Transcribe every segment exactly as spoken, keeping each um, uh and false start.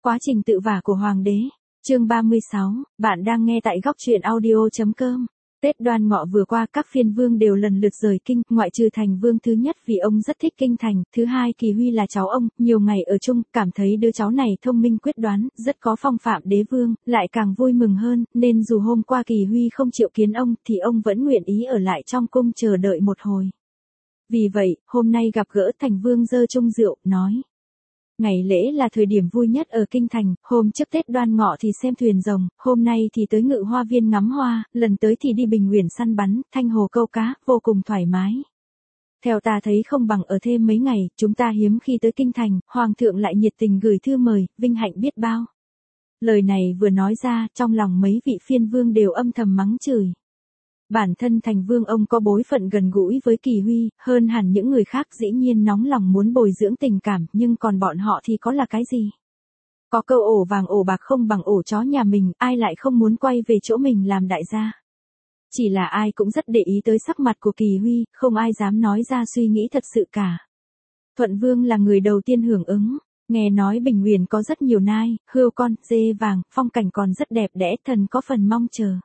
Quá trình tự vả của Hoàng đế. Chương ba mươi sáu, bạn đang nghe tại góc truyện audio.com. Tết Đoan Ngọ vừa qua, các phiên vương đều lần lượt rời kinh, ngoại trừ Thành Vương thứ nhất vì ông rất thích kinh thành, thứ hai Kỳ Huy là cháu ông, nhiều ngày ở chung, cảm thấy đứa cháu này thông minh quyết đoán, rất có phong phạm đế vương, lại càng vui mừng hơn, nên dù hôm qua Kỳ Huy không chịu kiến ông, thì ông vẫn nguyện ý ở lại trong cung chờ đợi một hồi. Vì vậy, hôm nay gặp gỡ Thành Vương giơ chung rượu, nói. Ngày lễ là thời điểm vui nhất ở kinh thành, hôm trước Tết Đoan Ngọ thì xem thuyền rồng, hôm nay thì tới Ngự Hoa Viên ngắm hoa, lần tới thì đi Bình Uyển săn bắn, Thanh Hồ câu cá, vô cùng thoải mái. Theo ta thấy không bằng ở thêm mấy ngày, chúng ta hiếm khi tới kinh thành, Hoàng thượng lại nhiệt tình gửi thư mời, vinh hạnh biết bao. Lời này vừa nói ra, trong lòng mấy vị phiên vương đều âm thầm mắng chửi. Bản thân Thành Vương ông có bối phận gần gũi với Kỳ Huy, hơn hẳn những người khác, dĩ nhiên nóng lòng muốn bồi dưỡng tình cảm, nhưng còn bọn họ thì có là cái gì? Có câu ổ vàng ổ bạc không bằng ổ chó nhà mình, ai lại không muốn quay về chỗ mình làm đại gia? Chỉ là ai cũng rất để ý tới sắc mặt của Kỳ Huy, không ai dám nói ra suy nghĩ thật sự cả. Thuận Vương là người đầu tiên hưởng ứng, nghe nói Bình Uyển có rất nhiều nai, hươu con, dê vàng, phong cảnh còn rất đẹp đẽ, thần có phần mong chờ.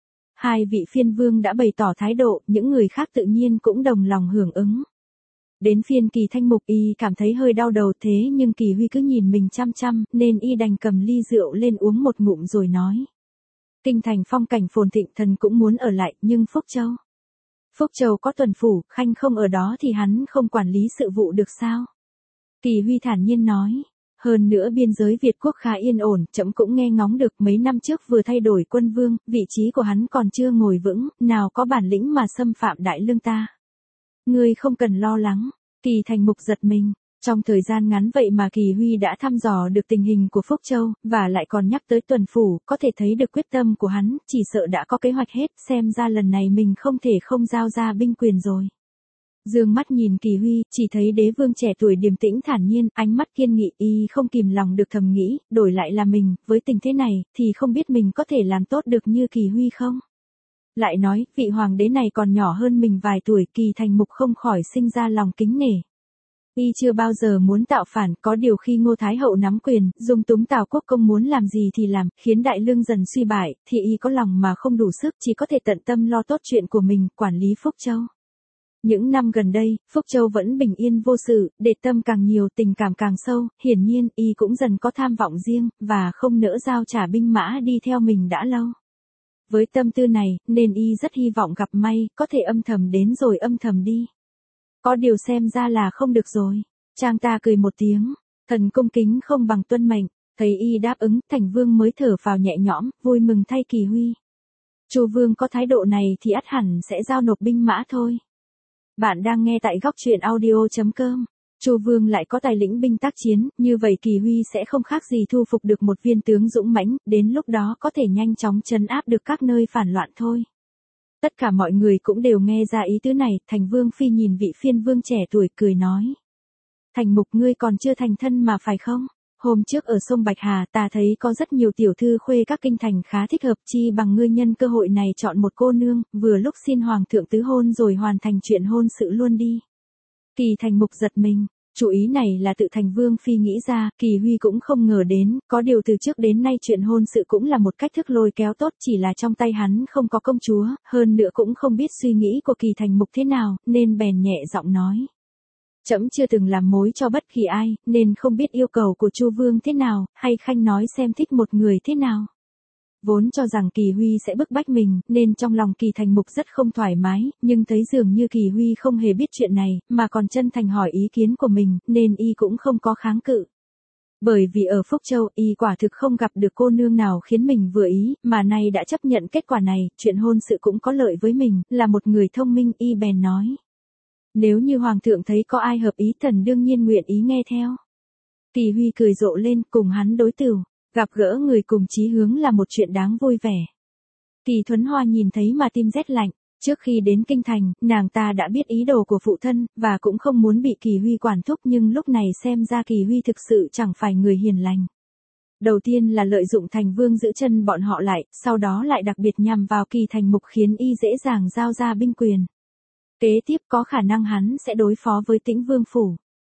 Hai vị phiên vương đã bày tỏ thái độ, những người khác tự nhiên cũng đồng lòng hưởng ứng. Đến phiên Kỳ Thanh Mục, y cảm thấy hơi đau đầu, thế nhưng Kỳ Huy cứ nhìn mình chăm chăm, nên y đành cầm ly rượu lên uống một ngụm rồi nói. Kinh thành phong cảnh phồn thịnh, thần cũng muốn ở lại, nhưng Phúc Châu. Phúc Châu có tuần phủ, khanh không ở đó thì hắn không quản lý sự vụ được sao? Kỳ Huy thản nhiên nói. Hơn nữa biên giới Việt quốc khá yên ổn, trẫm cũng nghe ngóng được, mấy năm trước vừa thay đổi quân vương, vị trí của hắn còn chưa ngồi vững, nào có bản lĩnh mà xâm phạm đại lương ta. Ngươi không cần lo lắng. Kỳ Thành Mục giật mình. Trong thời gian ngắn vậy mà Kỳ Huy đã thăm dò được tình hình của Phúc Châu, và lại còn nhắc tới tuần phủ, có thể thấy được quyết tâm của hắn, chỉ sợ đã có kế hoạch hết, xem ra lần này mình không thể không giao ra binh quyền rồi. Dương mắt nhìn Kỳ Huy, chỉ thấy đế vương trẻ tuổi điềm tĩnh thản nhiên, ánh mắt kiên nghị, y không kìm lòng được thầm nghĩ, đổi lại là mình, với tình thế này, thì không biết mình có thể làm tốt được như Kỳ Huy không? Lại nói, vị hoàng đế này còn nhỏ hơn mình vài tuổi, Kỳ Thành Mục không khỏi sinh ra lòng kính nể. Y chưa bao giờ muốn tạo phản, có điều khi Ngô Thái Hậu nắm quyền, dung túng Tào Quốc Công muốn làm gì thì làm, khiến đại lương dần suy bại, thì y có lòng mà không đủ sức, chỉ có thể tận tâm lo tốt chuyện của mình, quản lý Phúc Châu. Những năm gần đây, Phúc Châu vẫn bình yên vô sự, để tâm càng nhiều, tình cảm càng sâu, hiển nhiên, y cũng dần có tham vọng riêng, và không nỡ giao trả binh mã đi theo mình đã lâu. Với tâm tư này, nên y rất hy vọng gặp may, có thể âm thầm đến rồi âm thầm đi. Có điều xem ra là không được rồi. Trang ta cười một tiếng, thần cung kính không bằng tuân mệnh, thấy y đáp ứng, Thành Vương mới thở phào nhẹ nhõm, vui mừng thay Kỳ Huy. Chu Vương có thái độ này thì ắt hẳn sẽ giao nộp binh mã thôi. Bạn đang nghe tại góc truyện audio.com. Chu Vương lại có tài lĩnh binh tác chiến, như vậy Kỳ Huy sẽ không khác gì thu phục được một viên tướng dũng mãnh, đến lúc đó có thể nhanh chóng trấn áp được các nơi phản loạn thôi. Tất cả mọi người cũng đều nghe ra ý tứ này, Thành Vương Phi nhìn vị phiên vương trẻ tuổi cười nói. Thành Mục, ngươi còn chưa thành thân mà phải không? Hôm trước ở sông Bạch Hà ta thấy có rất nhiều tiểu thư khuê các kinh thành khá thích hợp, chi bằng ngươi nhân cơ hội này chọn một cô nương, vừa lúc xin hoàng thượng tứ hôn rồi hoàn thành chuyện hôn sự luôn đi. Kỳ Thành Mục giật mình, chủ ý này là tự Thành Vương Phi nghĩ ra, Kỳ Huy cũng không ngờ đến, có điều từ trước đến nay chuyện hôn sự cũng là một cách thức lôi kéo tốt, chỉ là trong tay hắn không có công chúa, hơn nữa cũng không biết suy nghĩ của Kỳ Thành Mục thế nào, nên bèn nhẹ giọng nói. Trẫm chưa từng làm mối cho bất kỳ ai, nên không biết yêu cầu của Chu Vương thế nào, hay khanh nói xem thích một người thế nào. Vốn cho rằng Kỳ Huy sẽ bức bách mình, nên trong lòng Kỳ Thành Mục rất không thoải mái, nhưng thấy dường như Kỳ Huy không hề biết chuyện này, mà còn chân thành hỏi ý kiến của mình, nên y cũng không có kháng cự. Bởi vì ở Phúc Châu, y quả thực không gặp được cô nương nào khiến mình vừa ý, mà nay đã chấp nhận kết quả này, chuyện hôn sự cũng có lợi với mình, là một người thông minh, y bèn nói. Nếu như Hoàng thượng thấy có ai hợp ý, thần đương nhiên nguyện ý nghe theo. Kỳ Huy cười rộ lên, cùng hắn đối tửu, gặp gỡ người cùng chí hướng là một chuyện đáng vui vẻ. Kỳ Thuấn Hoa nhìn thấy mà tim rét lạnh, trước khi đến kinh thành, nàng ta đã biết ý đồ của phụ thân, và cũng không muốn bị Kỳ Huy quản thúc, nhưng lúc này xem ra Kỳ Huy thực sự chẳng phải người hiền lành. Đầu tiên là lợi dụng Thành Vương giữ chân bọn họ lại, sau đó lại đặc biệt nhằm vào Kỳ Thành Mục khiến y dễ dàng giao ra binh quyền. Kế tiếp có khả năng hắn sẽ đối phó với Tĩnh Vương Phủ.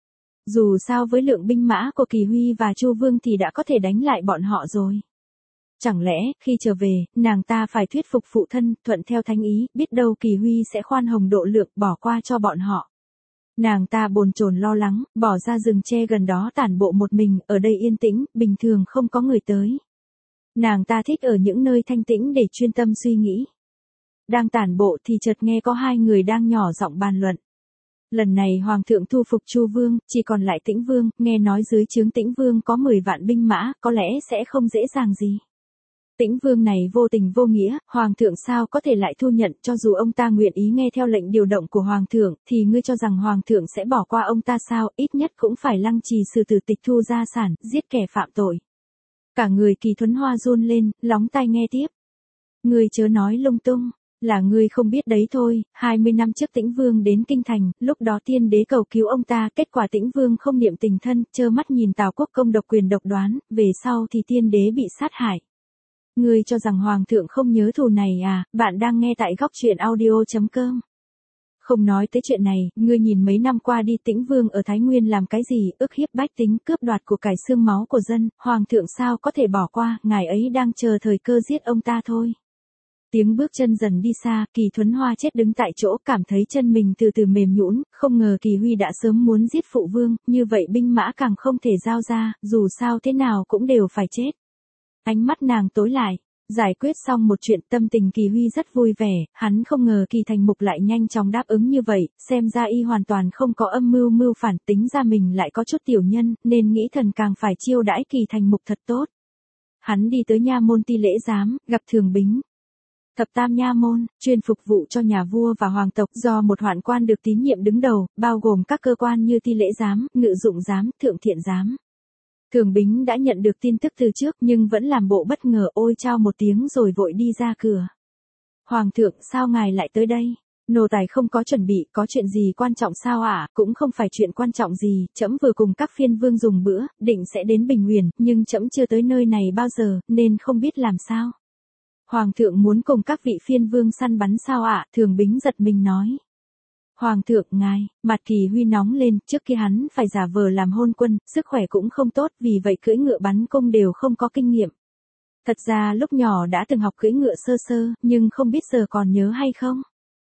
dù sao với lượng binh mã của Kỳ Huy và Chu Vương thì đã có thể đánh lại bọn họ rồi. Chẳng lẽ, khi trở về, nàng ta phải thuyết phục phụ thân, thuận theo thánh ý, biết đâu Kỳ Huy sẽ khoan hồng độ lượng, bỏ qua cho bọn họ. Nàng ta bồn chồn lo lắng, bỏ ra rừng tre gần đó tản bộ một mình, ở đây yên tĩnh, bình thường không có người tới. Nàng ta thích ở những nơi thanh tĩnh để chuyên tâm suy nghĩ. Đang tản bộ thì chợt nghe có hai người đang nhỏ giọng bàn luận. Lần này Hoàng thượng thu phục Chu Vương, chỉ còn lại Tĩnh Vương, nghe nói dưới trướng Tĩnh Vương có mười vạn binh mã, có lẽ sẽ không dễ dàng gì. Tĩnh Vương này vô tình vô nghĩa, Hoàng thượng sao có thể lại thu nhận, cho dù ông ta nguyện ý nghe theo lệnh điều động của Hoàng thượng, thì ngươi cho rằng Hoàng thượng sẽ bỏ qua ông ta sao, ít nhất cũng phải lăng trì xử tử, tịch thu gia sản, giết kẻ phạm tội. Cả người Kỳ Thuấn Hoa run lên, lóng tai nghe tiếp. Ngươi chớ nói lung tung, là ngươi không biết đấy thôi, hai mươi năm trước Tĩnh Vương đến Kinh Thành, lúc đó tiên đế cầu cứu ông ta, kết quả Tĩnh Vương không niệm tình thân, trơ mắt nhìn Tào Quốc Công độc quyền độc đoán, về sau thì tiên đế bị sát hại. Ngươi cho rằng Hoàng thượng không nhớ thù này à, bạn đang nghe tại góc truyện audio chấm com. Không nói tới chuyện này, ngươi nhìn mấy năm qua đi Tĩnh Vương ở Thái Nguyên làm cái gì, ức hiếp bách tính, cướp đoạt của cải xương máu của dân, Hoàng thượng sao có thể bỏ qua, ngài ấy đang chờ thời cơ giết ông ta thôi. Tiếng bước chân dần đi xa, Kỳ Thuấn Hoa chết đứng tại chỗ, cảm thấy chân mình từ từ mềm nhũn, không ngờ Kỳ Huy đã sớm muốn giết phụ vương, như vậy binh mã càng không thể giao ra, dù sao thế nào cũng đều phải chết. Ánh mắt nàng tối lại, giải quyết xong một chuyện, tâm tình Kỳ Huy rất vui vẻ, hắn không ngờ Kỳ Thành Mục lại nhanh chóng đáp ứng như vậy, xem ra y hoàn toàn không có âm mưu mưu phản, tính ra mình lại có chút tiểu nhân, nên nghĩ thần càng phải chiêu đãi Kỳ Thành Mục thật tốt. Hắn đi tới nha môn Ti Lễ Giám, gặp Thường Bính. Thập tam nha môn, chuyên phục vụ cho nhà vua và hoàng tộc, do một hoạn quan được tín nhiệm đứng đầu, bao gồm các cơ quan như Ti Lễ Giám, Ngự Dụng Giám, Thượng Thiện Giám. Thường Bính đã nhận được tin tức từ trước nhưng vẫn làm bộ bất ngờ, ôi chao một tiếng rồi vội đi ra cửa. Hoàng thượng, sao ngài lại tới đây? Nô tài không có chuẩn bị, có chuyện gì quan trọng sao ạ? À? Cũng không phải chuyện quan trọng gì, trẫm vừa cùng các phiên vương dùng bữa, định sẽ đến Bình Nguyền, nhưng trẫm chưa tới nơi này bao giờ, nên không biết làm sao. Hoàng thượng muốn cùng các vị phiên vương săn bắn sao ạ? À? Thường Bính giật mình nói. Hoàng thượng ngài, mặt Kỳ Huy nóng lên, trước khi hắn phải giả vờ làm hôn quân, sức khỏe cũng không tốt, vì vậy cưỡi ngựa bắn cung đều không có kinh nghiệm. Thật ra lúc nhỏ đã từng học cưỡi ngựa sơ sơ, nhưng không biết giờ còn nhớ hay không.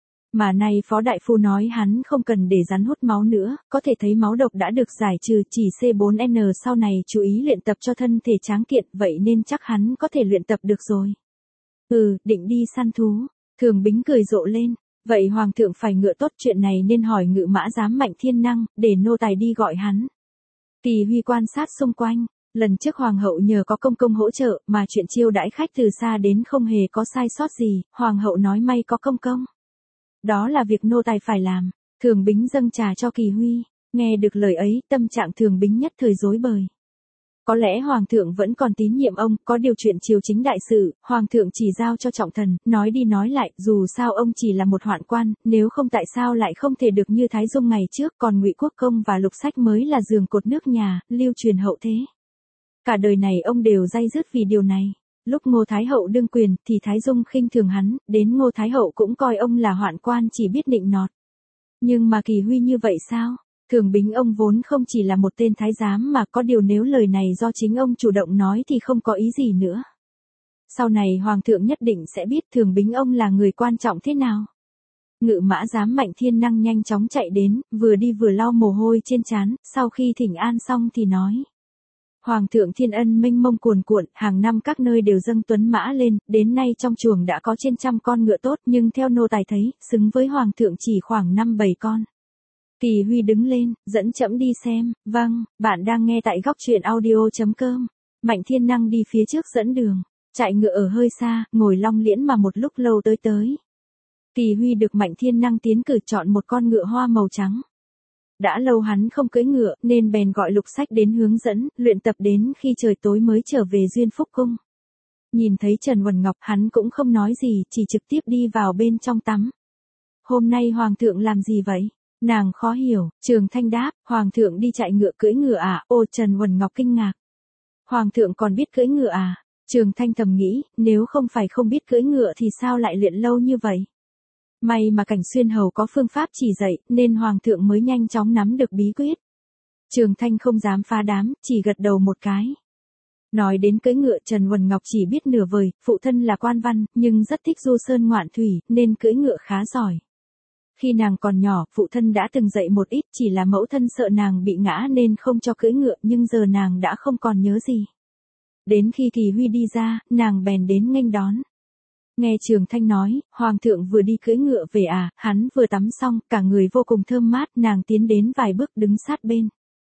Mà nay Phó Đại Phu nói hắn không cần để rắn hút máu nữa, có thể thấy máu độc đã được giải trừ, chỉ C bốn N sau này chú ý luyện tập cho thân thể tráng kiện, vậy nên chắc hắn có thể luyện tập được rồi. Ừ, định đi săn thú. Thường Bính cười rộ lên. Vậy Hoàng thượng phải ngựa tốt, chuyện này nên hỏi Ngự Mã Giám Mạnh Thiên Năng, để nô tài đi gọi hắn. Kỳ Huy quan sát xung quanh, lần trước Hoàng hậu nhờ có công công hỗ trợ, mà chuyện chiêu đãi khách từ xa đến không hề có sai sót gì, Hoàng hậu nói may có công công. Đó là việc nô tài phải làm. Thường Bính dâng trà cho Kỳ Huy, nghe được lời ấy, tâm trạng Thường Bính nhất thời rối bời. Có lẽ Hoàng thượng vẫn còn tín nhiệm ông, có điều chuyện triều chính đại sự, Hoàng thượng chỉ giao cho trọng thần, nói đi nói lại, dù sao ông chỉ là một hoạn quan, nếu không tại sao lại không thể được như Thái Dung ngày trước, còn Ngụy Quốc Công và Lục Sách mới là giường cột nước nhà, lưu truyền hậu thế. Cả đời này ông đều day dứt vì điều này. Lúc Ngô Thái Hậu đương quyền, thì Thái Dung khinh thường hắn, đến Ngô Thái Hậu cũng coi ông là hoạn quan chỉ biết nịnh nọt. Nhưng mà Kỳ Huy như vậy sao? Thường Bính ông vốn không chỉ là một tên thái giám mà có điều nếu lời này do chính ông chủ động nói thì không có ý gì nữa. Sau này Hoàng thượng nhất định sẽ biết Thường Bính ông là người quan trọng thế nào. Ngự Mã Giám Mạnh Thiên Năng nhanh chóng chạy đến, vừa đi vừa lau mồ hôi trên trán, sau khi thỉnh an xong thì nói. Hoàng thượng thiên ân mênh mông cuồn cuộn, hàng năm các nơi đều dâng tuấn mã lên, đến nay trong chuồng đã có trên trăm con ngựa tốt, nhưng theo nô tài thấy, xứng với Hoàng thượng chỉ khoảng năm bảy con. Kỳ Huy đứng lên, dẫn trẫm đi xem. Vâng, bạn đang nghe tại góc truyện audio chấm com. Mạnh Thiên Năng đi phía trước dẫn đường, chạy ngựa ở hơi xa, ngồi long liễn mà một lúc lâu tới tới. Kỳ Huy được Mạnh Thiên Năng tiến cử chọn một con ngựa hoa màu trắng. Đã lâu hắn không cưỡi ngựa, nên bèn gọi Lục Sách đến hướng dẫn, luyện tập đến khi trời tối mới trở về Duyên Phúc Cung. Nhìn thấy Trần Huần Ngọc, hắn cũng không nói gì, chỉ trực tiếp đi vào bên trong tắm. Hôm nay Hoàng thượng làm gì vậy? Nàng khó hiểu, Trường Thanh đáp, Hoàng thượng đi chạy ngựa cưỡi ngựa à, ô Trần Huần Ngọc kinh ngạc. Hoàng thượng còn biết cưỡi ngựa à? Trường Thanh thầm nghĩ, nếu không phải không biết cưỡi ngựa thì sao lại luyện lâu như vậy? May mà Cảnh Xuyên Hầu có phương pháp chỉ dạy, nên Hoàng thượng mới nhanh chóng nắm được bí quyết. Trường Thanh không dám phá đám, chỉ gật đầu một cái. Nói đến cưỡi ngựa, Trần Huần Ngọc chỉ biết nửa vời, phụ thân là quan văn, nhưng rất thích du sơn ngoạn thủy, nên cưỡi ngựa khá giỏi. Khi nàng còn nhỏ, phụ thân đã từng dạy một ít, chỉ là mẫu thân sợ nàng bị ngã nên không cho cưỡi ngựa, nhưng giờ nàng đã không còn nhớ gì. Đến khi Kỳ Huy đi ra, nàng bèn đến nghênh đón. Nghe Trường Thanh nói, Hoàng thượng vừa đi cưỡi ngựa về à, hắn vừa tắm xong, cả người vô cùng thơm mát, nàng tiến đến vài bước đứng sát bên.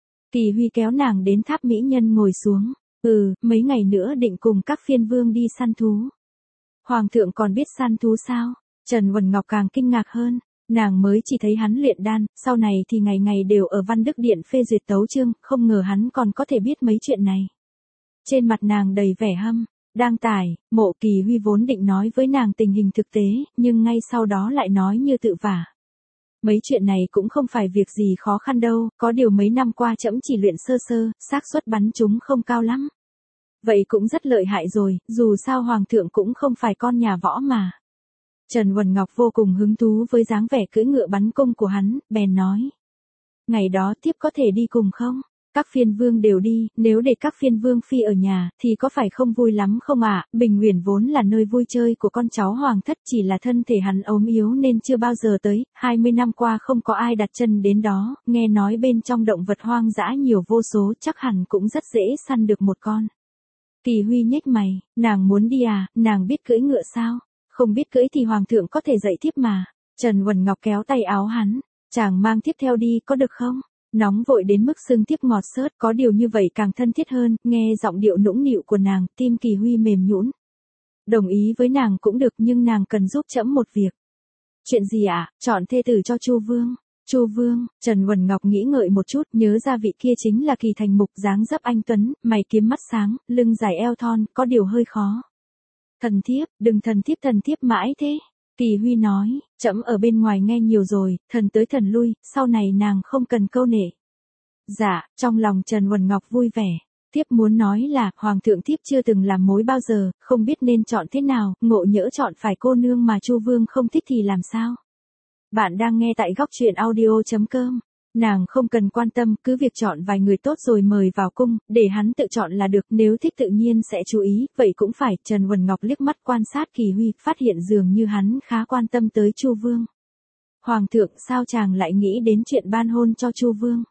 Kỳ Huy kéo nàng đến tháp mỹ nhân ngồi xuống. Ừ, mấy ngày nữa định cùng các phiên vương đi săn thú. Hoàng thượng còn biết săn thú sao? Trần Huần Ngọc càng kinh ngạc hơn. Nàng mới chỉ thấy hắn luyện đan, sau này thì ngày ngày đều ở Văn Đức Điện phê duyệt tấu chương, không ngờ hắn còn có thể biết mấy chuyện này. Trên mặt nàng đầy vẻ hâm, đang tải, Mộ Kỳ Huy vốn định nói với nàng tình hình thực tế, nhưng ngay sau đó lại nói như tự vả. Mấy chuyện này cũng không phải việc gì khó khăn đâu, có điều mấy năm qua trẫm chỉ luyện sơ sơ, xác suất bắn chúng không cao lắm. Vậy cũng rất lợi hại rồi, dù sao Hoàng thượng cũng không phải con nhà võ mà. Trần Huần Ngọc vô cùng hứng thú với dáng vẻ cưỡi ngựa bắn cung của hắn, bèn nói. Ngày đó tiếp có thể đi cùng không? Các phiên vương đều đi, nếu để các phiên vương phi ở nhà, thì có phải không vui lắm không ạ? À? Bình Nguyên vốn là nơi vui chơi của con cháu hoàng thất, chỉ là thân thể hắn ốm yếu nên chưa bao giờ tới, hai mươi năm qua không có ai đặt chân đến đó, nghe nói bên trong động vật hoang dã nhiều vô số, chắc hẳn cũng rất dễ săn được một con. Kỳ Huy nhếch mày, nàng muốn đi à, nàng biết cưỡi ngựa sao? Không biết cưỡi thì hoàng thượng có thể dạy tiếp mà. Trần Huần Ngọc kéo tay áo hắn, chàng mang tiếp theo đi có được không? Nóng vội đến mức xương tiếp ngọt xớt, có điều như vậy càng thân thiết hơn, nghe giọng điệu nũng nịu của nàng, tim Kỳ Huy mềm nhũn. Đồng ý với nàng cũng được, nhưng nàng cần giúp trẫm một việc. Chuyện gì ạ? À? Chọn thê tử cho Chu Vương. Chu Vương, Trần Huần Ngọc nghĩ ngợi một chút, nhớ ra vị kia chính là Kỳ Thành Mục, dáng dấp anh tuấn, mày kiếm mắt sáng, lưng dài eo thon, có điều hơi khó. Thần thiếp, đừng thần thiếp thần thiếp mãi thế. Kỳ Huy nói, trẫm ở bên ngoài nghe nhiều rồi, thần tới thần lui, sau này nàng không cần câu nệ. Dạ, trong lòng Trần Huần Ngọc vui vẻ. Thiếp muốn nói là, Hoàng thượng thiếp chưa từng làm mối bao giờ, không biết nên chọn thế nào, ngộ nhỡ chọn phải cô nương mà Chu Vương không thích thì làm sao? Bạn đang nghe tại góc truyện audio chấm com. Nàng không cần quan tâm, cứ việc chọn vài người tốt rồi mời vào cung, để hắn tự chọn là được, nếu thích tự nhiên sẽ chú ý, vậy cũng phải. Trần Huần Ngọc liếc mắt quan sát Kỳ Huy, phát hiện dường như hắn khá quan tâm tới Chu Vương. Hoàng thượng, sao chàng lại nghĩ đến chuyện ban hôn cho Chu Vương?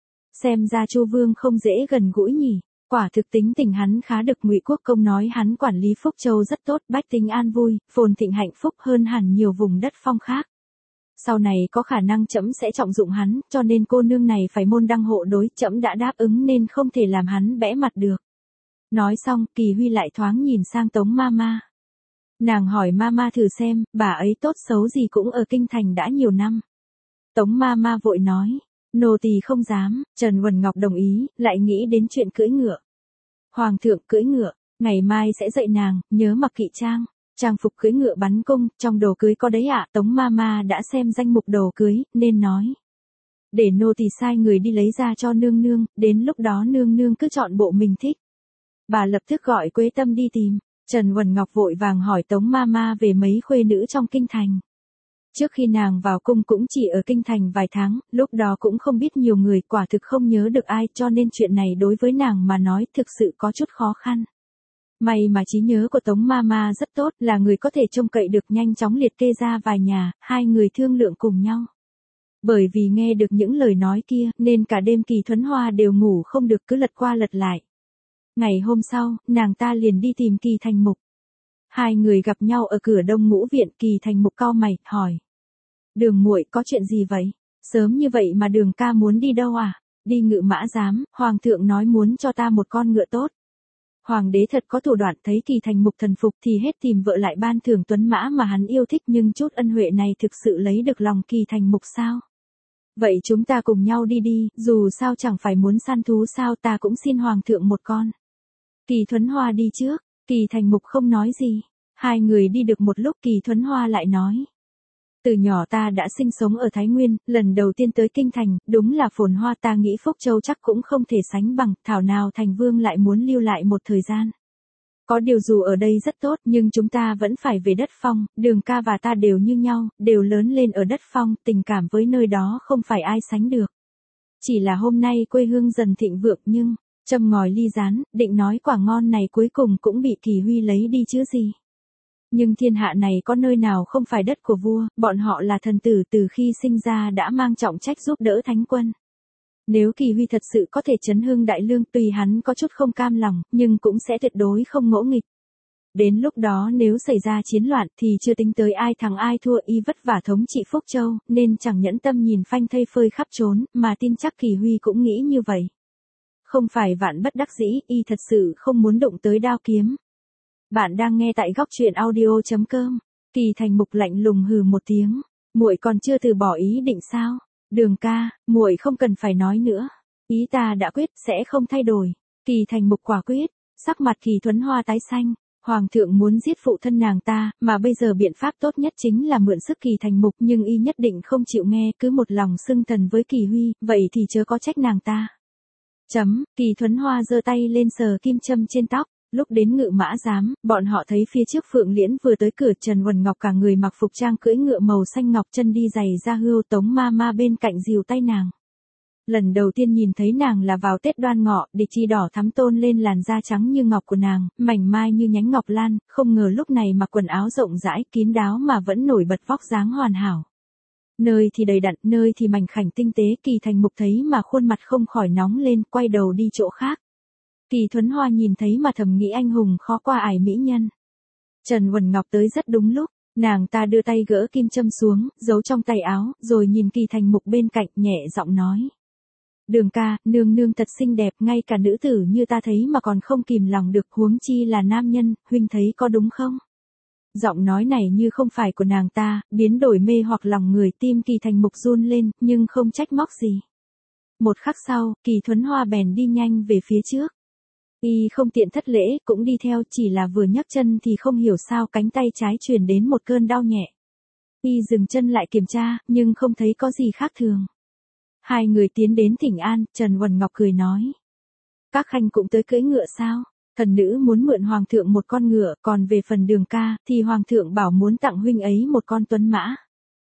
Xem ra Chu Vương không dễ gần gũi nhỉ, quả thực tính tình hắn khá được. Ngụy Quốc Công nói hắn quản lý Phúc Châu rất tốt, bách tính an vui, phồn thịnh hạnh phúc hơn hẳn nhiều vùng đất phong khác. Sau này có khả năng trẫm sẽ trọng dụng hắn, cho nên cô nương này phải môn đăng hộ đối, trẫm đã đáp ứng nên không thể làm hắn bẽ mặt được. Nói xong, Kỳ Huy lại thoáng nhìn sang Tống Mama. Nàng hỏi Mama thử xem, bà ấy tốt xấu gì cũng ở kinh thành đã nhiều năm. Tống Mama vội nói, nô tỳ không dám. Trần Huần Ngọc đồng ý, lại nghĩ đến chuyện cưỡi ngựa. Hoàng thượng cưỡi ngựa, ngày mai sẽ dạy nàng, nhớ mặc kỵ trang. Trang phục cưỡi ngựa bắn cung, trong đồ cưới có đấy ạ. À? Tống Mama đã xem danh mục đồ cưới, nên nói. Để nô tỳ sai người đi lấy ra cho nương nương, đến lúc đó nương nương cứ chọn bộ mình thích. Bà lập tức gọi Quế Tâm đi tìm. Trần Huần Ngọc vội vàng hỏi Tống Mama về mấy khuê nữ trong kinh thành. Trước khi nàng vào cung cũng chỉ ở kinh thành vài tháng, lúc đó cũng không biết nhiều người, quả thực không nhớ được ai, cho nên chuyện này đối với nàng mà nói thực sự có chút khó khăn. May mà trí nhớ của Tống Mama rất tốt, là người có thể trông cậy được, nhanh chóng liệt kê ra vài nhà, hai người thương lượng cùng nhau. Bởi vì nghe được những lời nói kia, nên cả đêm Kỳ Thuấn Hoa đều ngủ không được, cứ lật qua lật lại. Ngày hôm sau, nàng ta liền đi tìm Kỳ Thành Mục. Hai người gặp nhau ở cửa Đông Ngũ Viện. Kỳ Thành Mục cau mày, hỏi. Đường muội có chuyện gì vậy? Sớm như vậy mà Đường ca muốn đi đâu à? Đi Ngự Mã Giám, Hoàng thượng nói muốn cho ta một con ngựa tốt. Hoàng đế thật có thủ đoạn, thấy Kỳ Thành Mục thần phục thì hết tìm vợ lại ban thưởng tuấn mã mà hắn yêu thích, nhưng chút ân huệ này thực sự lấy được lòng Kỳ Thành Mục sao? Vậy chúng ta cùng nhau đi đi, dù sao chẳng phải muốn săn thú sao, ta cũng xin Hoàng thượng một con. Kỳ Thuấn Hoa đi trước, Kỳ Thành Mục không nói gì. Hai người đi được một lúc Kỳ Thuấn Hoa lại nói. Từ nhỏ ta đã sinh sống ở Thái Nguyên, lần đầu tiên tới kinh thành, đúng là phồn hoa, ta nghĩ Phúc Châu chắc cũng không thể sánh bằng, thảo nào Thành Vương lại muốn lưu lại một thời gian. Có điều dù ở đây rất tốt, nhưng chúng ta vẫn phải về đất phong, Đường ca và ta đều như nhau, đều lớn lên ở đất phong, tình cảm với nơi đó không phải ai sánh được. chỉ là hôm nay quê hương dần thịnh vượng nhưng, châm ngòi ly rán, định nói quả ngon này cuối cùng cũng bị Kỳ Huy lấy đi chứ gì. Nhưng thiên hạ này có nơi nào không phải đất của vua, bọn họ là thần tử từ khi sinh ra đã mang trọng trách giúp đỡ thánh quân. Nếu Kỳ Huy thật sự có thể chấn hưng đại lương, tùy hắn có chút không cam lòng, nhưng cũng sẽ tuyệt đối không ngỗ nghịch. Đến lúc đó nếu xảy ra chiến loạn thì chưa tính tới ai thắng ai thua, y vất vả thống trị Phúc Châu, nên chẳng nhẫn tâm nhìn phanh thây phơi khắp trốn, mà tin chắc Kỳ Huy cũng nghĩ như vậy. Không phải vạn bất đắc dĩ, y thật sự không muốn đụng tới đao kiếm. Bạn đang nghe tại góc truyện audio chấm com. Kỳ Thành Mục lạnh lùng hừ một tiếng, muội còn chưa từ bỏ ý định sao? Đường ca, muội không cần phải nói nữa, ý ta đã quyết sẽ không thay đổi. Kỳ Thành Mục quả quyết, sắc mặt Kỳ Thuấn Hoa tái xanh. Hoàng thượng muốn giết phụ thân nàng ta, mà bây giờ biện pháp tốt nhất chính là mượn sức Kỳ Thành Mục, nhưng y nhất định không chịu nghe, cứ một lòng xưng thần với Kỳ Huy, vậy thì chớ có trách nàng ta. Chấm, Kỳ Thuấn Hoa giơ tay lên sờ kim châm trên tóc, lúc đến Ngự Mã Giám, bọn họ thấy phía trước Phượng Liễn vừa tới cửa, Trần Uẩn Ngọc cả người mặc phục trang cưỡi ngựa màu xanh ngọc, chân đi giày da hươu, Tống ma ma bên cạnh dìu tay nàng. Lần đầu tiên nhìn thấy nàng là vào Tết Đoan Ngọ, địch chi đỏ thắm tôn lên làn da trắng như ngọc của nàng, mảnh mai như nhánh ngọc lan, không ngờ lúc này mặc quần áo rộng rãi, kín đáo mà vẫn nổi bật vóc dáng hoàn hảo. Nơi thì đầy đặn, nơi thì mảnh khảnh tinh tế, Kỳ Thành Mục thấy mà khuôn mặt không khỏi nóng lên, quay đầu đi chỗ khác. Kỳ Thuấn Hoa nhìn thấy mà thầm nghĩ anh hùng khó qua ải mỹ nhân. Trần Uẩn Ngọc tới rất đúng lúc, nàng ta đưa tay gỡ kim châm xuống, giấu trong tay áo, rồi nhìn Kỳ Thành Mục bên cạnh, nhẹ giọng nói. Đường ca, nương nương thật xinh đẹp, ngay cả nữ tử như ta thấy mà còn không kìm lòng được, huống chi là nam nhân, huynh thấy có đúng không? Giọng nói này như không phải của nàng ta, biến đổi mê hoặc lòng người, tim Kỳ Thành Mục run lên, nhưng không trách móc gì. Một khắc sau, Kỳ Thuấn Hoa bèn đi nhanh về phía trước. Y không tiện thất lễ, cũng đi theo, chỉ là vừa nhấc chân thì không hiểu sao cánh tay trái truyền đến một cơn đau nhẹ. Y dừng chân lại kiểm tra, nhưng không thấy có gì khác thường. Hai người tiến đến thỉnh an, Trần Uẩn Ngọc cười nói. Các khanh cũng tới cưỡi ngựa sao? Thần nữ muốn mượn hoàng thượng một con ngựa, còn về phần Đường ca, thì hoàng thượng bảo muốn tặng huynh ấy một con tuấn mã.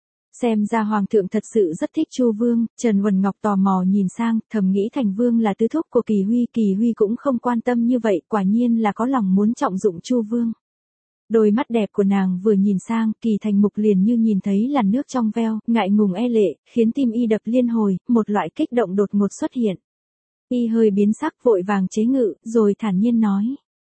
Xem ra hoàng thượng thật sự rất thích Chu Vương, Trần Uẩn Ngọc tò mò nhìn sang, thầm nghĩ Thành Vương là tứ thúc của Kỳ Huy, Kỳ Huy cũng không quan tâm như vậy, quả nhiên là có lòng muốn trọng dụng Chu Vương. Đôi mắt đẹp của nàng vừa nhìn sang, Kỳ Thành Mục liền như nhìn thấy làn nước trong veo, ngại ngùng e lệ, khiến tim y đập liên hồi, một loại kích động đột ngột xuất hiện. Y hơi biến sắc, vội vàng chế ngự, rồi thản nhiên nói.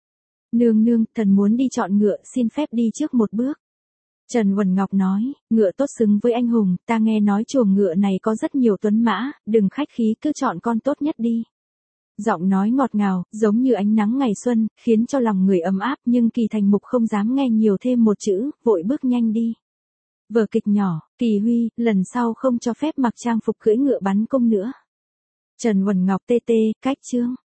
Nương nương, thần muốn đi chọn ngựa, xin phép đi trước một bước. Trần Uẩn Ngọc nói, ngựa tốt xứng với anh hùng, ta nghe nói chuồng ngựa này có rất nhiều tuấn mã, đừng khách khí, cứ chọn con tốt nhất đi. Giọng nói ngọt ngào, giống như ánh nắng ngày xuân, khiến cho lòng người ấm áp, nhưng Kỳ Thành Mục không dám nghe nhiều thêm một chữ, vội bước nhanh đi. Vở kịch nhỏ, Kỳ Huy, lần sau không cho phép mặc trang phục cưỡi ngựa bắn cung nữa. Trần Uẩn Ngọc tê tê, cách chương.